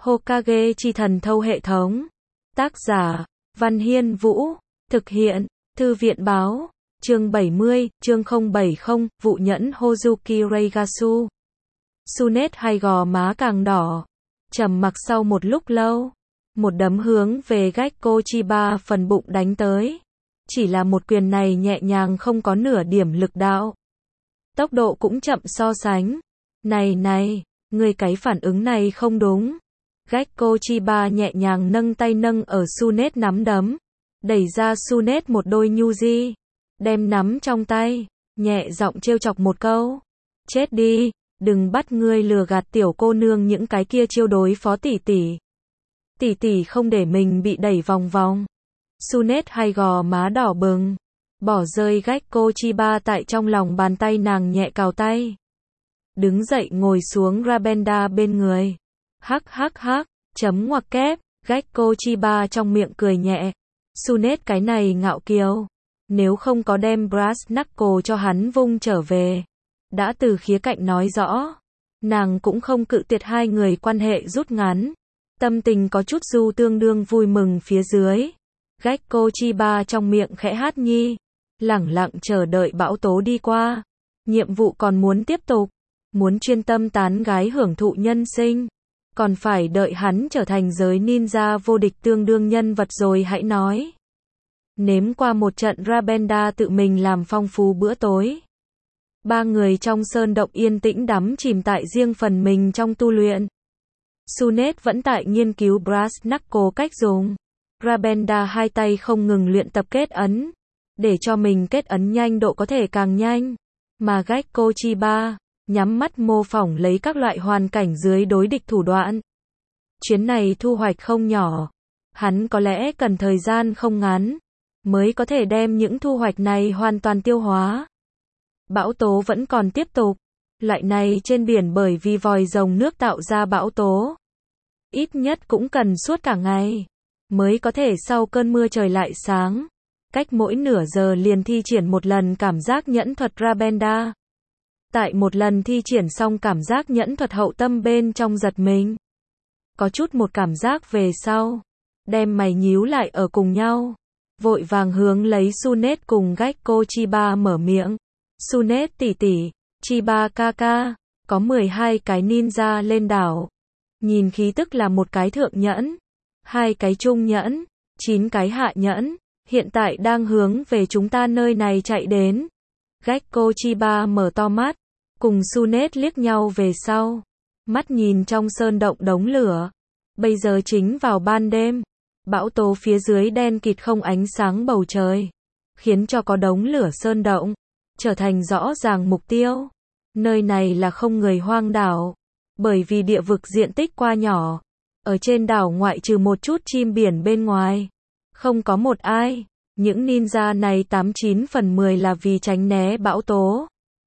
Hokage chi thần thâu hệ thống. Tác giả, Văn Hiên Vũ. Thực hiện, Thư viện báo. Chương 70, chương 070, vụ nhẫn Hozuki Reigasu. Sunet hai gò má càng đỏ. Trầm mặc sau một lúc lâu. Một đấm hướng về Gekko Chiba phần bụng đánh tới. Chỉ là một quyền này nhẹ nhàng không có nửa điểm lực đạo. Tốc độ cũng chậm so sánh. Này, người cái phản ứng này không đúng. Gekko Chiba nhẹ nhàng nâng tay nâng ở Sunet nắm đấm. Đẩy ra Sunet một đôi Yuji. Đem nắm trong tay. Nhẹ giọng trêu chọc một câu. Chết đi, đừng bắt ngươi lừa gạt tiểu cô nương những cái kia chiêu đối phó tỷ tỷ. Tỷ tỷ không để mình bị đẩy vòng vòng. Sunet hai gò má đỏ bừng. Bỏ rơi Gekko Chiba tại trong lòng bàn tay nàng nhẹ cào tay. Đứng dậy ngồi xuống Rabenda bên người. Hắc, chấm ngoặc kép. Gekko Chiba trong miệng cười nhẹ. Sunet cái này ngạo kiều. Nếu không có đem Brass Knuckle cho hắn vung trở về. Đã từ khía cạnh nói rõ. Nàng cũng không cự tuyệt hai người quan hệ rút ngắn. Tâm tình có chút du tương đương vui mừng phía dưới. Gekko Chiba trong miệng khẽ hát nhi. Lẳng lặng chờ đợi bão tố đi qua. Nhiệm vụ còn muốn tiếp tục. Muốn chuyên tâm tán gái hưởng thụ nhân sinh. Còn phải đợi hắn trở thành giới ninja vô địch tương đương nhân vật rồi hãy nói. Nếm qua một trận Rabenda tự mình làm phong phú bữa tối. Ba người trong sơn động yên tĩnh đắm chìm tại riêng phần mình trong tu luyện. Sunet vẫn tại nghiên cứu Brass Knuckle cách dùng. Rabenda hai tay không ngừng luyện tập kết ấn. Để cho mình kết ấn nhanh độ có thể càng nhanh. Mà Gekko Chiba nhắm mắt mô phỏng lấy các loại hoàn cảnh dưới đối địch thủ đoạn. Chuyến này thu hoạch không nhỏ. Hắn có lẽ cần thời gian không ngắn. Mới có thể đem những thu hoạch này hoàn toàn tiêu hóa. Bão tố vẫn còn tiếp tục. Loại này trên biển bởi vì vòi rồng nước tạo ra bão tố. Ít nhất cũng cần suốt cả ngày. Mới có thể sau cơn mưa trời lại sáng. Cách mỗi nửa giờ liền thi triển một lần cảm giác nhẫn thuật Rabenda. Tại một lần thi triển xong cảm giác nhẫn thuật hậu tâm bên trong giật mình. Có chút một cảm giác về sau. Đem mày nhíu lại ở cùng nhau. Vội vàng hướng lấy Sunet cùng Gekko Chiba mở miệng. Sunet tỷ tỷ, Chiba ca, có 12 cái ninja lên đảo. Nhìn khí tức là một cái thượng nhẫn, 2 cái trung nhẫn, 9 cái hạ nhẫn. Hiện tại đang hướng về chúng ta nơi này chạy đến. Gekko Chiba mở to mắt. Cùng Sunet liếc nhau về sau. Mắt nhìn trong sơn động đống lửa. Bây giờ chính vào ban đêm. Bão tố phía dưới đen kịt không ánh sáng bầu trời. Khiến cho có đống lửa sơn động. Trở thành rõ ràng mục tiêu. Nơi này là không người hoang đảo. Bởi vì địa vực diện tích quá nhỏ. Ở trên đảo ngoại trừ một chút chim biển bên ngoài. Không có một ai. Những ninja này 89 phần 10 là vì tránh né bão tố.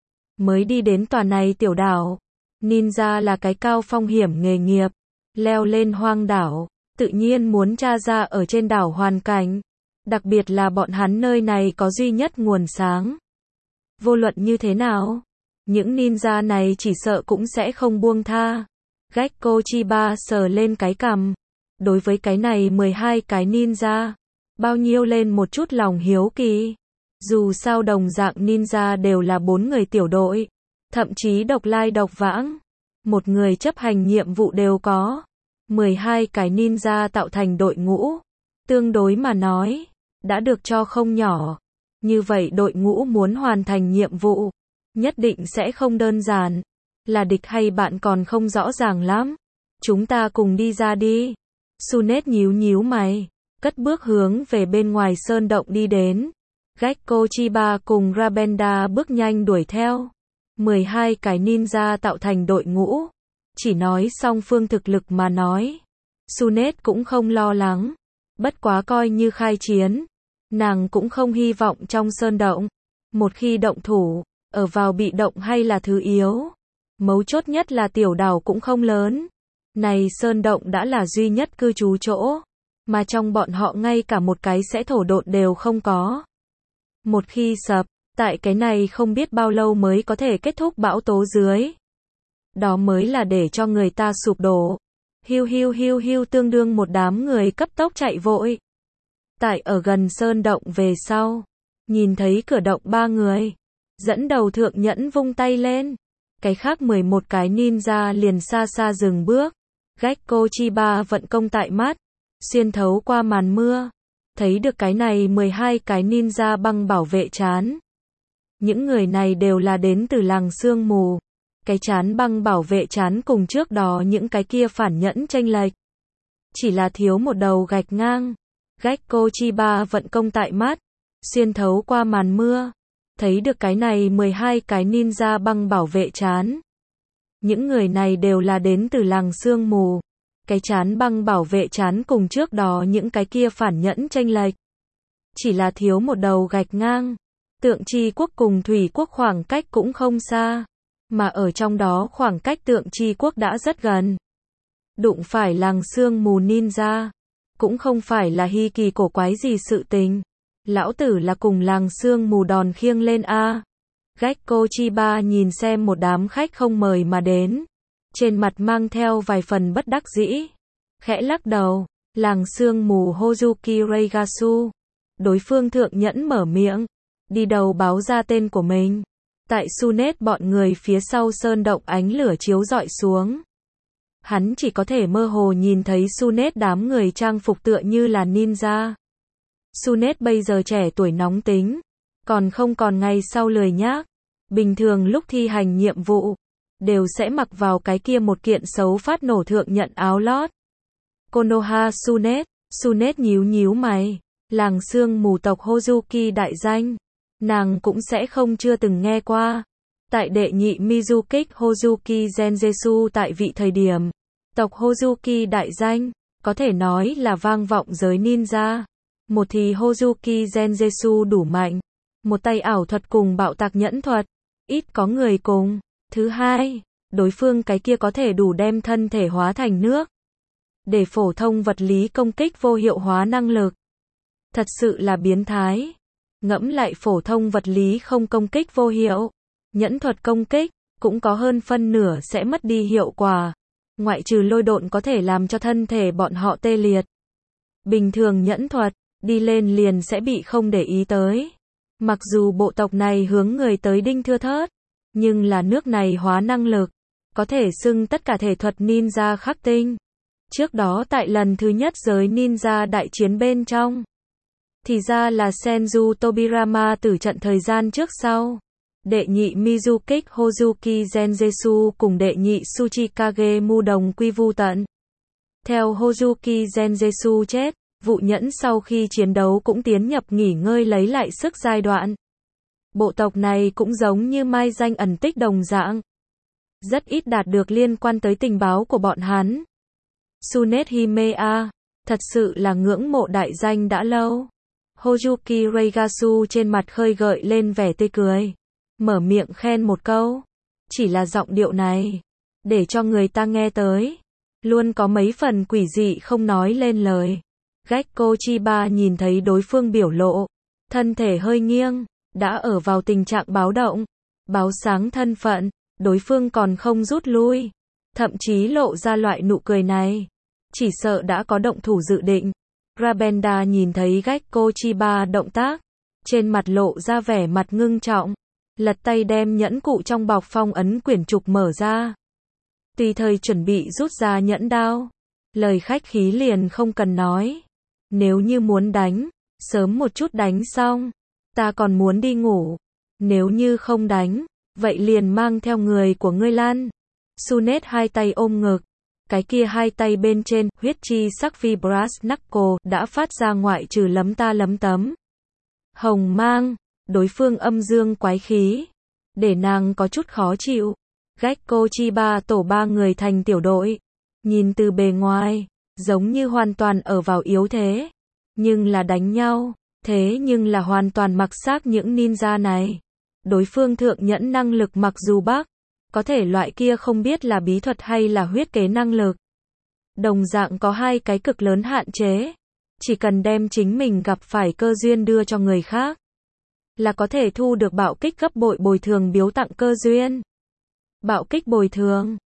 Mới đi đến tòa này tiểu đảo. Ninja là cái cao phong hiểm nghề nghiệp. Leo lên hoang đảo. Tự nhiên muốn tra ra ở trên đảo hoàn cảnh. Đặc biệt là bọn hắn nơi này có duy nhất nguồn sáng. Vô luận như thế nào. Những ninja này chỉ sợ cũng sẽ không buông tha. Gekko Chiba sờ lên cái cằm. Đối với cái này 12 cái ninja. Bao nhiêu lên một chút lòng hiếu kỳ. Dù sao đồng dạng ninja đều là 4 người tiểu đội. Thậm chí độc lai độc vãng. Một người chấp hành nhiệm vụ đều có. 12 cái ninja tạo thành đội ngũ. Tương đối mà nói. Đã được cho không nhỏ. Như vậy đội ngũ muốn hoàn thành nhiệm vụ. Nhất định sẽ không đơn giản. Là địch hay bạn còn không rõ ràng lắm. Chúng ta cùng đi ra đi. Sunet nhíu mày. Cất bước hướng về bên ngoài sơn động đi đến. Gekko Chiba cùng Rabenda bước nhanh đuổi theo. 12 cái ninja tạo thành đội ngũ. Chỉ nói song phương thực lực mà nói. Sunet cũng không lo lắng. Bất quá coi như khai chiến. Nàng cũng không hy vọng trong sơn động. Một khi động thủ, ở vào bị động hay là thứ yếu. Mấu chốt nhất là tiểu đảo cũng không lớn. Này sơn động đã là duy nhất cư trú chỗ. Mà trong bọn họ ngay cả một cái sẽ thổ độn đều không có. Một khi sập, tại cái này không biết bao lâu mới có thể kết thúc bão tố dưới. Đó mới là để cho người ta sụp đổ. Hiu hiu hiu hiu tương đương một đám người cấp tốc chạy vội. Tại ở gần sơn động về sau, nhìn thấy cửa động ba người. Dẫn đầu thượng nhẫn vung tay lên. Cái khác 11 cái ninja liền xa xa dừng bước. Gekko Chiba vận công tại mắt. Xuyên thấu qua màn mưa. Thấy được cái này 12 cái ninja băng bảo vệ trán. Những người này đều là đến từ làng sương mù. Cái trán băng bảo vệ trán cùng trước đó những cái kia phản nhẫn chênh lệch. Chỉ là thiếu một đầu gạch ngang. Gekko Chiba vận công tại mắt. Xuyên thấu qua màn mưa. Thấy được cái này 12 cái ninja băng bảo vệ trán. Những người này đều là đến từ làng sương mù. Cái trán băng bảo vệ trán cùng trước đó những cái kia phản nhẫn chênh lệch. Chỉ là thiếu một đầu gạch ngang. Tượng Chi quốc cùng Thủy quốc khoảng cách cũng không xa. Mà ở trong đó khoảng cách Tượng Chi quốc đã rất gần. Đụng phải làng sương mù ninja. Cũng không phải là hi kỳ cổ quái gì sự tình. Lão tử là cùng làng sương mù đòn khiêng lên a. Gekko Chiba nhìn xem một đám khách không mời mà đến. Trên mặt mang theo vài phần bất đắc dĩ. Khẽ lắc đầu. Làng sương mù Hozuki Reigasu. Đối phương thượng nhẫn mở miệng. Đi đầu báo ra tên của mình. Tại Sunet bọn người phía sau sơn động ánh lửa chiếu rọi xuống. Hắn chỉ có thể mơ hồ nhìn thấy Sunet đám người trang phục tựa như là ninja. Sunet bây giờ trẻ tuổi nóng tính. Còn ngày sau lười nhác. Bình thường lúc thi hành nhiệm vụ. Đều sẽ mặc vào cái kia một kiện xấu phát nổ thượng nhận áo lót. Konoha Sunet. Sunet nhíu nhíu mày. Làng sương mù tộc Hozuki đại danh. Nàng cũng sẽ không chưa từng nghe qua. Tại đệ nhị Mizukik Hozuki Genjetsu tại vị thời điểm. Tộc Hozuki đại danh. Có thể nói là vang vọng giới ninja. Một thì Hozuki Genjetsu đủ mạnh. Một tay ảo thuật cùng bạo tạc nhẫn thuật. Ít có người cùng. Thứ hai, đối phương cái kia có thể đủ đem thân thể hóa thành nước. Để phổ thông vật lý công kích vô hiệu hóa năng lực. Thật sự là biến thái. Ngẫm lại phổ thông vật lý không công kích vô hiệu. Nhẫn thuật công kích, cũng có hơn phân nửa sẽ mất đi hiệu quả. Ngoại trừ lôi độn có thể làm cho thân thể bọn họ tê liệt. Bình thường nhẫn thuật, đi lên liền sẽ bị không để ý tới. Mặc dù bộ tộc này hướng người tới đinh thưa thớt, nhưng là nước này hóa năng lực, có thể xưng tất cả thể thuật ninja khắc tinh. Trước đó tại lần thứ nhất giới ninja đại chiến bên trong, thì ra là Senju Tobirama tử trận thời gian trước sau. Đệ nhị Mizukik Hozuki Genjetsu cùng đệ nhị Tsuchikage Mu đồng quy vu tận. Theo Hozuki Genjetsu chết, vụ nhẫn sau khi chiến đấu cũng tiến nhập nghỉ ngơi lấy lại sức giai đoạn. Bộ tộc này cũng giống như mai danh ẩn tích đồng dạng. Rất ít đạt được liên quan tới tình báo của bọn hắn. Sunet Himea, thật sự là ngưỡng mộ đại danh đã lâu. Hozuki Reigasu trên mặt khơi gợi lên vẻ tươi cười. Mở miệng khen một câu. Chỉ là giọng điệu này. Để cho người ta nghe tới. Luôn có mấy phần quỷ dị không nói lên lời. Gekko Chiba nhìn thấy đối phương biểu lộ. Thân thể hơi nghiêng. Đã ở vào tình trạng báo động. Báo sáng thân phận. Đối phương còn không rút lui. Thậm chí lộ ra loại nụ cười này. Chỉ sợ đã có động thủ dự định. Rabenda nhìn thấy Gekko Chiba động tác. Trên mặt lộ ra vẻ mặt ngưng trọng. Lật tay đem nhẫn cụ trong bọc phong ấn quyển trục mở ra. Tùy thời chuẩn bị rút ra nhẫn đao. Lời khách khí liền không cần nói. Nếu như muốn đánh, sớm một chút đánh xong. Ta còn muốn đi ngủ. Nếu như không đánh, vậy liền mang theo người của ngươi lan. Sunet hai tay ôm ngực. Cái kia hai tay bên trên, huyết chi sắc vibras knuckle, đã phát ra ngoại trừ lấm ta lấm tấm. Hồng mang, đối phương âm dương quái khí. Để nàng có chút khó chịu. Gekko Chiba tổ ba người thành tiểu đội. Nhìn từ bề ngoài, giống như hoàn toàn ở vào yếu thế. Nhưng là đánh nhau, thế nhưng là hoàn toàn mặc xác những ninja này. Đối phương thượng nhẫn năng lực mặc dù bắc, có thể loại kia không biết là bí thuật hay là huyết kế năng lực. Đồng dạng có hai cái cực lớn hạn chế. Chỉ cần đem chính mình gặp phải cơ duyên đưa cho người khác, là có thể thu được bạo kích gấp bội bồi thường biếu tặng cơ duyên. Bạo kích bồi thường,